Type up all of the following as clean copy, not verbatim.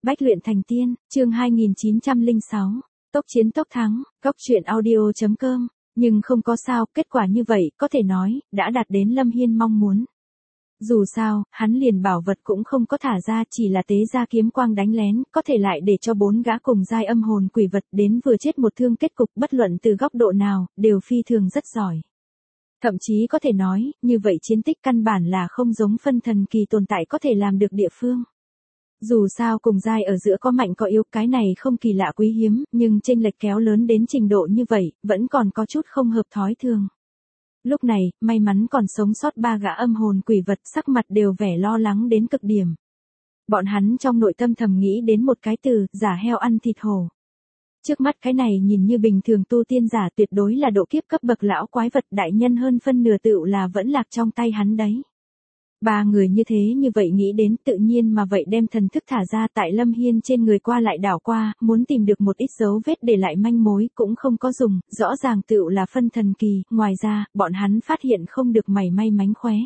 Bách luyện thành tiên, chương 2906. Tốc chiến tốc thắng, góc truyện audio.com. Nhưng không có sao, kết quả như vậy, có thể nói, đã đạt đến Lâm Hiên mong muốn. Dù sao, hắn liền bảo vật cũng không có thả ra, chỉ là tế ra kiếm quang đánh lén, có thể lại để cho 4 gã cùng giai âm hồn quỷ vật đến vừa chết một thương, kết cục bất luận từ góc độ nào, đều phi thường rất giỏi. Thậm chí có thể nói, như vậy chiến tích căn bản là không giống phân thần kỳ tồn tại có thể làm được địa phương. Dù sao cùng giai ở giữa có mạnh có yếu, cái này không kỳ lạ quý hiếm, nhưng chênh lệch kéo lớn đến trình độ như vậy, vẫn còn có chút không hợp thói thường. Lúc này, may mắn còn sống sót 3 gã âm hồn quỷ vật, sắc mặt đều vẻ lo lắng đến cực điểm. Bọn hắn trong nội tâm thầm nghĩ đến một cái từ, giả heo ăn thịt hổ. Trước mắt cái này nhìn như bình thường tu tiên giả, tuyệt đối là độ kiếp cấp bậc lão quái vật, đại nhân hơn phân nửa tựu là vẫn lạc trong tay hắn đấy. 3 người như thế như vậy nghĩ đến, tự nhiên mà vậy đem thần thức thả ra, tại Lâm Hiên trên người qua lại đảo qua, muốn tìm được một ít dấu vết để lại manh mối, cũng không có dùng, rõ ràng tựu là phân thần kỳ, ngoài ra, bọn hắn phát hiện không được mảy may mánh khóe.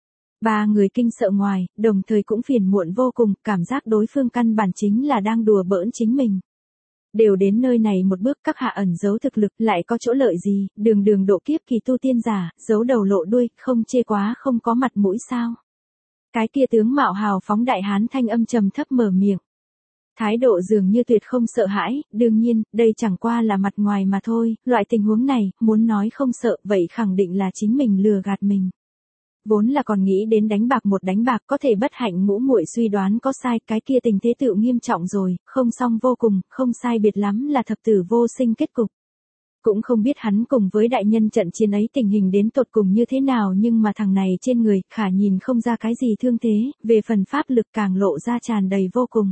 3 người kinh sợ ngoài, đồng thời cũng phiền muộn vô cùng, cảm giác đối phương căn bản chính là đang đùa bỡn chính mình. Đều đến nơi này một bước, các hạ ẩn giấu thực lực, lại có chỗ lợi gì, đường đường độ kiếp kỳ tu tiên giả, giấu đầu lộ đuôi, không chê quá không có mặt mũi sao? Cái kia tướng mạo hào phóng đại hán thanh âm trầm thấp mở miệng. Thái độ dường như tuyệt không sợ hãi, đương nhiên, đây chẳng qua là mặt ngoài mà thôi, loại tình huống này, muốn nói không sợ, vậy khẳng định là chính mình lừa gạt mình. Vốn là còn nghĩ đến đánh bạc có thể bất hạnh ngũ muội suy đoán có sai, cái kia tình thế tựu nghiêm trọng rồi, không xong vô cùng, không sai biệt lắm là thập tử vô sinh kết cục. Cũng không biết hắn cùng với đại nhân trận chiến ấy tình hình đến tột cùng như thế nào, nhưng mà thằng này trên người, khả nhìn không ra cái gì thương thế, về phần pháp lực càng lộ ra tràn đầy vô cùng.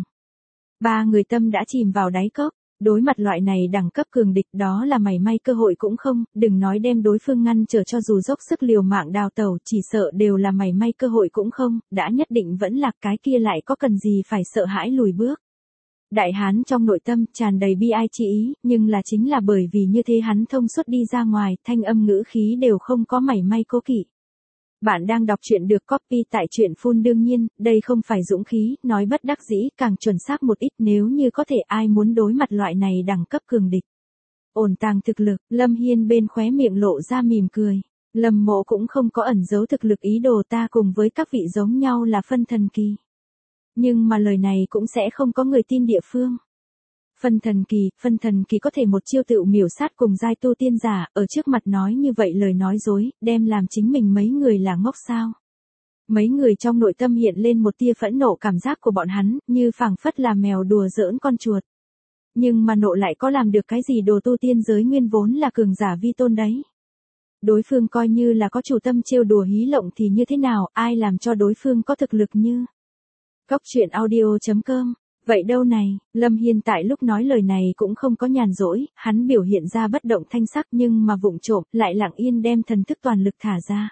3 người tâm đã chìm vào đáy cốc, đối mặt loại này đẳng cấp cường địch, đó là mảy may cơ hội cũng không, đừng nói đem đối phương ngăn trở, cho dù dốc sức liều mạng đào tẩu, chỉ sợ đều là mảy may cơ hội cũng không, đã nhất định vẫn lạc, cái kia lại có cần gì phải sợ hãi lùi bước. Đại hán trong nội tâm tràn đầy bi ai chi ý, nhưng là chính là bởi vì như thế hắn thông suốt đi ra ngoài, thanh âm ngữ khí đều không có mảy may cố kỵ. Bạn đang đọc truyện được copy tại truyện phun, đương nhiên, đây không phải dũng khí, nói bất đắc dĩ, càng chuẩn xác một ít, nếu như có thể ai muốn đối mặt loại này đẳng cấp cường địch. Ổn tàng thực lực, Lâm Hiên bên khóe miệng lộ ra mỉm cười. Lâm Mộ cũng không có ẩn giấu thực lực, ý đồ ta cùng với các vị giống nhau là phân thần kỳ. Nhưng mà lời này cũng sẽ không có người tin địa phương. Phân thần kỳ có thể một chiêu tựu miểu sát cùng giai tu tiên giả, ở trước mặt nói như vậy lời nói dối, đem làm chính mình mấy người là ngốc sao. Mấy người trong nội tâm hiện lên một tia phẫn nộ, cảm giác của bọn hắn, như phảng phất là mèo đùa giỡn con chuột. Nhưng mà nộ lại có làm được cái gì, đồ tu tiên giới nguyên vốn là cường giả vi tôn đấy. Đối phương coi như là có chủ tâm trêu đùa hí lộng thì như thế nào, ai làm cho đối phương có thực lực như. Góc truyện audio.com. Vậy đâu này, Lâm Hiên tại lúc nói lời này cũng không có nhàn rỗi, hắn biểu hiện ra bất động thanh sắc, nhưng mà vụng trộm, lại lặng yên đem thần thức toàn lực thả ra.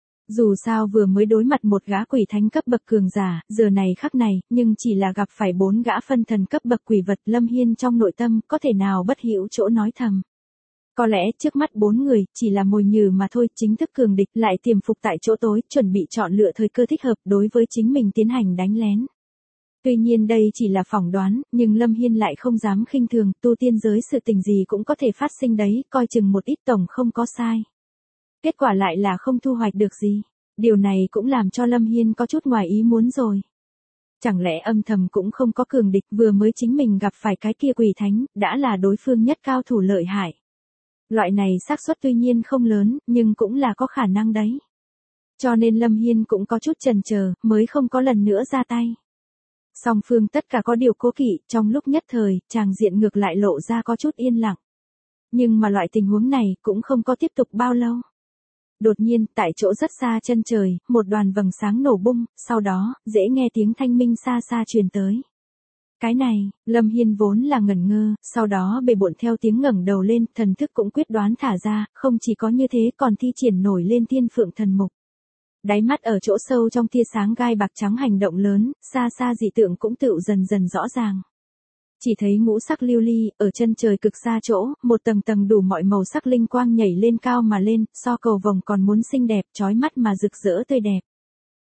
Dù sao vừa mới đối mặt một gã quỷ thánh cấp bậc cường giả, giờ này khắc này, nhưng chỉ là gặp phải 4 gã phân thần cấp bậc quỷ vật, Lâm Hiên trong nội tâm, có thể nào bất hữu chỗ nói thầm. Có lẽ trước mắt 4 người, chỉ là mồi nhử mà thôi, chính thức cường địch lại tiềm phục tại chỗ tối, chuẩn bị chọn lựa thời cơ thích hợp đối với chính mình tiến hành đánh lén. Tuy nhiên đây chỉ là phỏng đoán, nhưng Lâm Hiên lại không dám khinh thường, tu tiên giới sự tình gì cũng có thể phát sinh đấy, coi chừng một ít tổng không có sai. Kết quả lại là không thu hoạch được gì. Điều này cũng làm cho Lâm Hiên có chút ngoài ý muốn rồi. Chẳng lẽ âm thầm cũng không có cường địch, vừa mới chính mình gặp phải cái kia quỷ thánh, đã là đối phương nhất cao thủ lợi hại. Loại này xác suất tuy nhiên không lớn, nhưng cũng là có khả năng đấy. Cho nên Lâm Hiên cũng có chút chần chờ, mới không có lần nữa ra tay. Song phương tất cả có điều cố kỵ, trong lúc nhất thời, tràng diện ngược lại lộ ra có chút yên lặng. Nhưng mà loại tình huống này cũng không có tiếp tục bao lâu. Đột nhiên, tại chỗ rất xa chân trời, một đoàn vầng sáng nổ bung, sau đó, dễ nghe tiếng thanh minh xa xa truyền tới. Cái này, Lâm Hiên vốn là ngẩn ngơ, sau đó bề bộn theo tiếng ngẩng đầu lên, thần thức cũng quyết đoán thả ra, không chỉ có như thế còn thi triển nổi lên thiên phượng thần mục. Đáy mắt ở chỗ sâu trong tia sáng gai bạc trắng hành động lớn, xa xa dị tượng cũng tựu dần dần rõ ràng. Chỉ thấy ngũ sắc lưu ly, ở chân trời cực xa chỗ, một tầng tầng đủ mọi màu sắc linh quang nhảy lên cao mà lên, so cầu vồng còn muốn xinh đẹp, chói mắt mà rực rỡ tươi đẹp.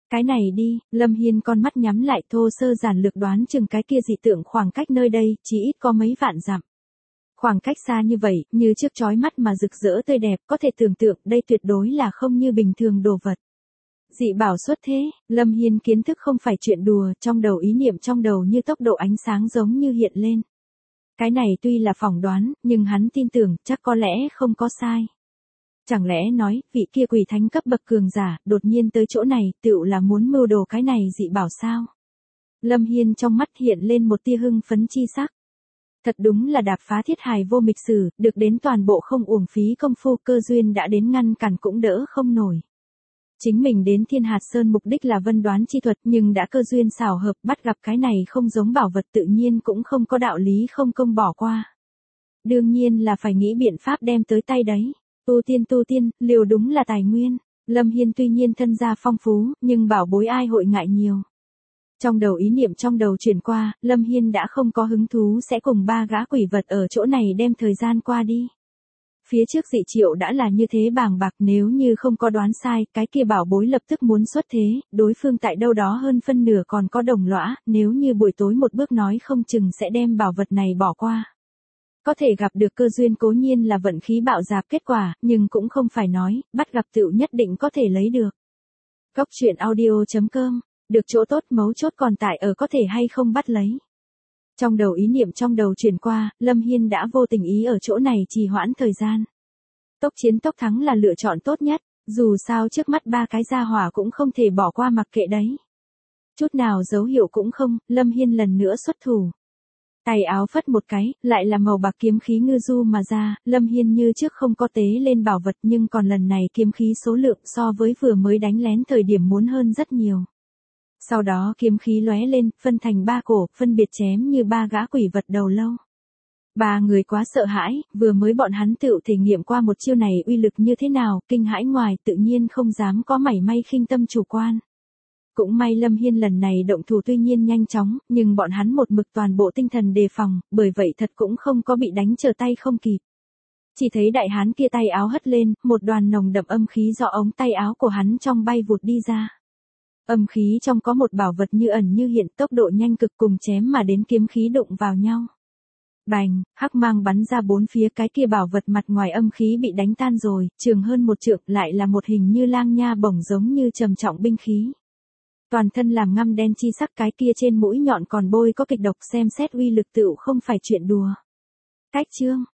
Cái này đi, Lâm Hiên con mắt nhắm lại thô sơ giản lược đoán chừng cái kia dị tượng khoảng cách nơi đây, chỉ ít có mấy vạn dặm. Khoảng cách xa như vậy, như trước chói mắt mà rực rỡ tươi đẹp, có thể tưởng tượng đây tuyệt đối là không như bình thường đồ vật. Dị bảo xuất thế, Lâm Hiên kiến thức không phải chuyện đùa, trong đầu ý niệm trong đầu như tốc độ ánh sáng giống như hiện lên. Cái này tuy là phỏng đoán, nhưng hắn tin tưởng, chắc có lẽ không có sai. Chẳng lẽ nói, vị kia quỷ thánh cấp bậc cường giả, đột nhiên tới chỗ này, tựu là muốn mưu đồ cái này dị bảo sao? Lâm Hiên trong mắt hiện lên một tia hưng phấn chi sắc. Thật đúng là đạp phá thiết hài vô mịch sử, được đến toàn bộ không uổng phí công phu, cơ duyên đã đến ngăn cản cũng đỡ không nổi. Chính mình đến Thiên Hạt Sơn mục đích là vân đoán chi thuật, nhưng đã cơ duyên xảo hợp bắt gặp cái này không giống bảo vật, tự nhiên cũng không có đạo lý không công bỏ qua. Đương nhiên là phải nghĩ biện pháp đem tới tay đấy. Tu tiên, liều đúng là tài nguyên. Lâm Hiên tuy nhiên thân gia phong phú, nhưng bảo bối ai hội ngại nhiều. Trong đầu ý niệm trong đầu chuyển qua, Lâm Hiên đã không có hứng thú sẽ cùng ba gã quỷ vật ở chỗ này đem thời gian qua đi. Phía trước dị triệu đã là như thế bàng bạc, nếu như không có đoán sai, cái kia bảo bối lập tức muốn xuất thế, đối phương tại đâu đó hơn phân nửa còn có đồng lõa, nếu như buổi tối một bước nói không chừng sẽ đem bảo vật này bỏ qua. Có thể gặp được cơ duyên cố nhiên là vận khí bạo dạp kết quả, nhưng cũng không phải nói, bắt gặp tựu nhất định có thể lấy được. Góc truyện audio.com, được chỗ tốt mấu chốt còn tại ở có thể hay không bắt lấy. Trong đầu ý niệm trong đầu chuyển qua, Lâm Hiên đã vô tình ý ở chỗ này trì hoãn thời gian. Tốc chiến tốc thắng là lựa chọn tốt nhất, dù sao trước mắt ba cái gia hỏa cũng không thể bỏ qua mặc kệ đấy. Chút nào dấu hiệu cũng không, Lâm Hiên lần nữa xuất thủ. Tay áo phất một cái, lại là màu bạc kiếm khí ngư du mà ra, Lâm Hiên như trước không có tế lên bảo vật, nhưng còn lần này kiếm khí số lượng so với vừa mới đánh lén thời điểm muốn hơn rất nhiều. Sau đó kiếm khí lóe lên, phân thành ba cổ, phân biệt chém như ba gã quỷ vật đầu lâu. Ba người quá sợ hãi, vừa mới bọn hắn tự thể nghiệm qua một chiêu này uy lực như thế nào, kinh hãi ngoài tự nhiên không dám có mảy may khinh tâm chủ quan. Cũng may Lâm Hiên lần này động thủ tuy nhiên nhanh chóng, nhưng bọn hắn một mực toàn bộ tinh thần đề phòng, bởi vậy thật cũng không có bị đánh trở tay không kịp. Chỉ thấy đại hán kia tay áo hất lên, một đoàn nồng đậm âm khí do ống tay áo của hắn trong bay vụt đi ra. Âm khí trong có một bảo vật như ẩn như hiện, tốc độ nhanh cực cùng chém mà đến kiếm khí đụng vào nhau. Bành, hắc mang bắn ra bốn phía, cái kia bảo vật mặt ngoài âm khí bị đánh tan rồi, trường hơn một trượng lại là một hình như lang nha bổng giống như trầm trọng binh khí. Toàn thân làm ngăm đen chi sắc, cái kia trên mũi nhọn còn bôi có kịch độc, xem xét uy lực tựu không phải chuyện đùa. Cách chương